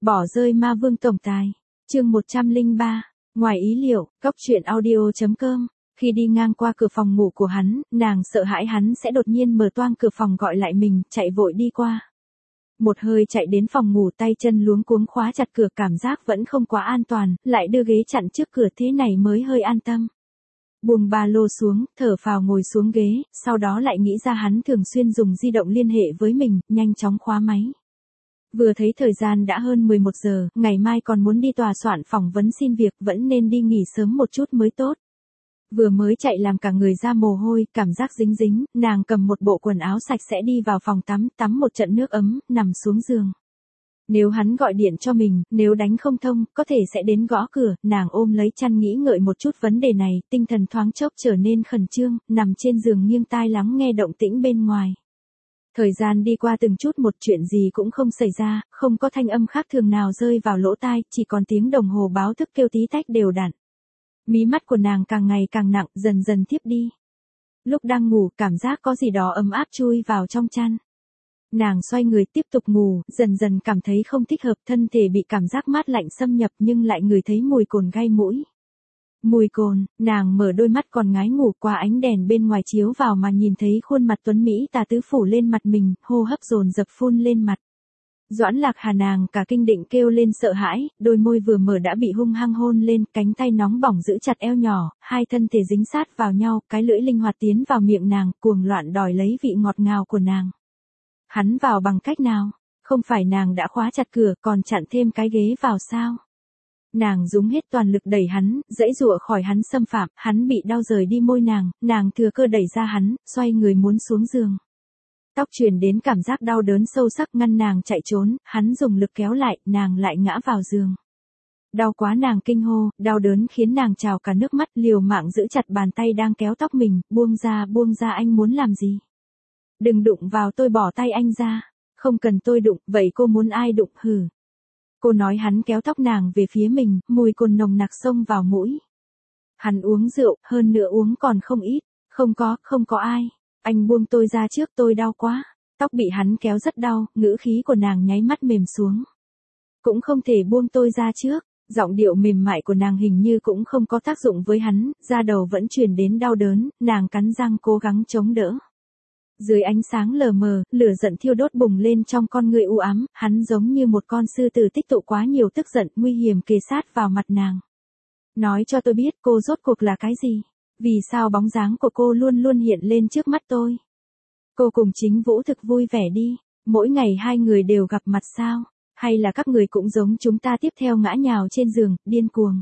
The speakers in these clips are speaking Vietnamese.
Bỏ rơi ma vương tổng tài. Chương 103. Ngoài ý liệu, Cóc truyện audio.com. Khi đi ngang qua cửa phòng ngủ của hắn, nàng sợ hãi hắn sẽ đột nhiên mở toang cửa phòng gọi lại mình, chạy vội đi qua. Một hơi chạy đến phòng ngủ, tay chân luống cuống khóa chặt cửa, cảm giác vẫn không quá an toàn, lại đưa ghế chặn trước cửa, thế này mới hơi an tâm. Buông ba lô xuống, thở phào ngồi xuống ghế, sau đó lại nghĩ ra hắn thường xuyên dùng di động liên hệ với mình, nhanh chóng khóa máy. Vừa thấy thời gian đã hơn 11 giờ, ngày mai còn muốn đi tòa soạn phỏng vấn xin việc, vẫn nên đi nghỉ sớm một chút mới tốt. Vừa mới chạy làm cả người ra mồ hôi, cảm giác dính dính, nàng cầm một bộ quần áo sạch sẽ đi vào phòng tắm một trận nước ấm, nằm xuống giường. Nếu hắn gọi điện cho mình, nếu đánh không thông, có thể sẽ đến gõ cửa, nàng ôm lấy chăn nghĩ ngợi một chút vấn đề này, tinh thần thoáng chốc trở nên khẩn trương, nằm trên giường nghiêng tai lắng nghe động tĩnh bên ngoài. Thời gian đi qua từng chút một, chuyện gì cũng không xảy ra, không có thanh âm khác thường nào rơi vào lỗ tai, chỉ còn tiếng đồng hồ báo thức kêu tí tách đều đặn. Mí mắt của nàng càng ngày càng nặng, dần dần thiếp đi. Lúc đang ngủ, cảm giác có gì đó ấm áp chui vào trong chăn. Nàng xoay người tiếp tục ngủ, dần dần cảm thấy không thích hợp, thân thể bị cảm giác mát lạnh xâm nhập nhưng lại ngửi thấy mùi cồn gai mũi. Mùi cồn, nàng mở đôi mắt còn ngái ngủ, qua ánh đèn bên ngoài chiếu vào mà nhìn thấy khuôn mặt tuấn Mỹ tà tứ phủ lên mặt mình, hô hấp dồn dập phun lên mặt. Doãn Lạc Hà nàng cả kinh định kêu lên sợ hãi, đôi môi vừa mở đã bị hung hăng hôn lên, cánh tay nóng bỏng giữ chặt eo nhỏ, hai thân thể dính sát vào nhau, cái lưỡi linh hoạt tiến vào miệng nàng, cuồng loạn đòi lấy vị ngọt ngào của nàng. Hắn vào bằng cách nào? Không phải nàng đã khóa chặt cửa còn chặn thêm cái ghế vào sao? Nàng dùng hết toàn lực đẩy hắn, giãy giụa khỏi hắn xâm phạm, hắn bị đau rời đi môi nàng thừa cơ đẩy ra hắn, xoay người muốn xuống giường. Tóc truyền đến cảm giác đau đớn sâu sắc ngăn nàng chạy trốn, hắn dùng lực kéo lại, nàng lại ngã vào giường. Đau quá nàng kinh hô, đau đớn khiến nàng trào cả nước mắt, liều mạng giữ chặt bàn tay đang kéo tóc mình, buông ra, anh muốn làm gì? Đừng đụng vào tôi, bỏ tay anh ra. Không cần tôi đụng, vậy cô muốn ai đụng hử? Cô nói. Hắn kéo tóc nàng về phía mình, mùi cồn nồng nặc xông vào mũi. Hắn uống rượu, hơn nữa uống còn không ít. Không có ai. Anh buông tôi ra trước, tôi đau quá. Tóc bị hắn kéo rất đau, ngữ khí của nàng nháy mắt mềm xuống. Cũng không thể buông tôi ra trước. Giọng điệu mềm mại của nàng hình như cũng không có tác dụng với hắn, da đầu vẫn truyền đến đau đớn, nàng cắn răng cố gắng chống đỡ. Dưới ánh sáng lờ mờ, lửa giận thiêu đốt bùng lên trong con người u ám, hắn giống như một con sư tử tích tụ quá nhiều tức giận, nguy hiểm kề sát vào mặt nàng. Nói cho tôi biết cô rốt cuộc là cái gì? Vì sao bóng dáng của cô luôn luôn hiện lên trước mắt tôi? Cô cùng Chính Vũ thực vui vẻ đi, mỗi ngày hai người đều gặp mặt sao? Hay là các người cũng giống chúng ta tiếp theo ngã nhào trên giường, điên cuồng?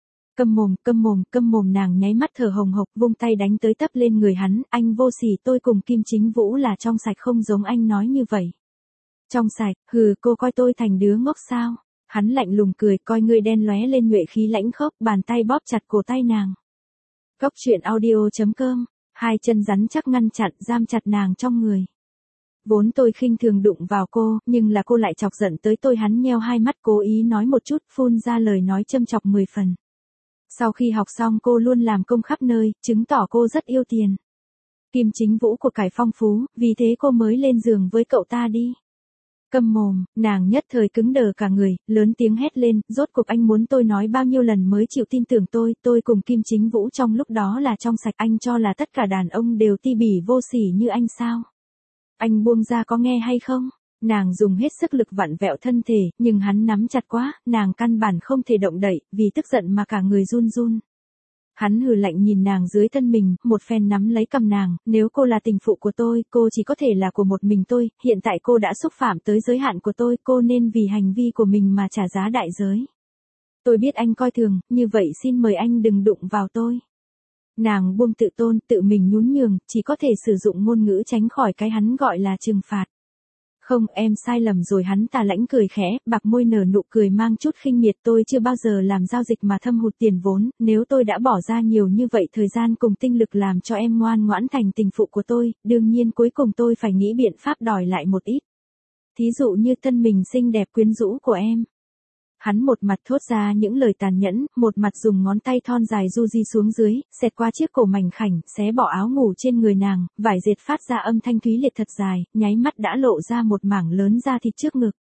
Câm mồm, nàng nháy mắt thở hồng hộc, vung tay đánh tới tấp lên người hắn, anh vô sỉ, tôi cùng Kim Chính Vũ là trong sạch, không giống anh nói như vậy. Trong sạch, hừ, cô coi tôi thành đứa ngốc sao? Hắn lạnh lùng cười, coi ngươi đen lóe lên nhuệ khí lãnh khốc, bàn tay bóp chặt cổ tay nàng. Cóc truyện audio.com, hai chân rắn chắc ngăn chặn, giam chặt nàng trong người. Vốn tôi khinh thường đụng vào cô, nhưng là cô lại chọc giận tới tôi, hắn nheo hai mắt cố ý nói một chút, phun ra lời nói châm chọc 10 phần. Sau khi học xong cô luôn làm công khắp nơi, chứng tỏ cô rất yêu tiền. Kim Chính Vũ của cải phong phú, vì thế cô mới lên giường với cậu ta đi. Câm mồm, nàng nhất thời cứng đờ cả người, lớn tiếng hét lên, rốt cuộc anh muốn tôi nói bao nhiêu lần mới chịu tin tưởng tôi cùng Kim Chính Vũ trong lúc đó là trong sạch, anh cho là tất cả đàn ông đều ti bỉ vô sỉ như anh sao? Anh buông ra có nghe hay không? Nàng dùng hết sức lực vặn vẹo thân thể, nhưng hắn nắm chặt quá, nàng căn bản không thể động đậy, vì tức giận mà cả người run run. Hắn hừ lạnh nhìn nàng dưới thân mình, một phen nắm lấy cầm nàng, nếu cô là tình phụ của tôi, cô chỉ có thể là của một mình tôi, hiện tại cô đã xúc phạm tới giới hạn của tôi, cô nên vì hành vi của mình mà trả giá đại giới. Tôi biết anh coi thường, như vậy xin mời anh đừng đụng vào tôi. Nàng buông tự tôn, tự mình nhún nhường, chỉ có thể sử dụng ngôn ngữ tránh khỏi cái hắn gọi là trừng phạt. Không, em sai lầm rồi, hắn tà lãnh cười khẽ, bạc môi nở nụ cười mang chút khinh miệt, tôi chưa bao giờ làm giao dịch mà thâm hụt tiền vốn, nếu tôi đã bỏ ra nhiều như vậy thời gian cùng tinh lực làm cho em ngoan ngoãn thành tình phụ của tôi, đương nhiên cuối cùng tôi phải nghĩ biện pháp đòi lại một ít. Thí dụ như thân mình xinh đẹp quyến rũ của em. Hắn một mặt thốt ra những lời tàn nhẫn, một mặt dùng ngón tay thon dài du di xuống dưới, xẹt qua chiếc cổ mảnh khảnh, xé bỏ áo ngủ trên người nàng, vải dệt phát ra âm thanh thúy liệt thật dài, nháy mắt đã lộ ra một mảng lớn da thịt trước ngực.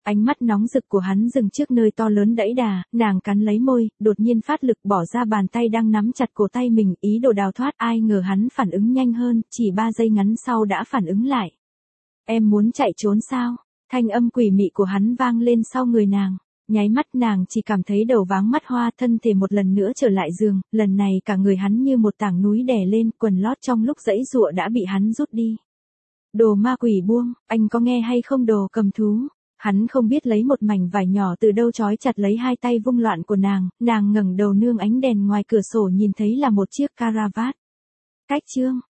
Ánh mắt nóng rực của hắn dừng trước nơi to lớn đẫy đà, nàng cắn lấy môi, đột nhiên phát lực bỏ ra bàn tay đang nắm chặt cổ tay mình, ý đồ đào thoát, ai ngờ hắn phản ứng nhanh hơn, chỉ 3 giây ngắn sau đã phản ứng lại. Em muốn chạy trốn sao? Thanh âm quỷ mị của hắn vang lên sau người nàng. Nháy mắt nàng chỉ cảm thấy đầu váng mắt hoa, thân thể một lần nữa trở lại giường, lần này cả người hắn như một tảng núi đè lên, quần lót trong lúc giãy giụa đã bị hắn rút đi. Đồ ma quỷ buông, anh có nghe hay không đồ cầm thú? Hắn không biết lấy một mảnh vải nhỏ từ đâu trói chặt lấy hai tay vung loạn của nàng ngẩng đầu nương ánh đèn ngoài cửa sổ nhìn thấy là một chiếc caravat. Cách chương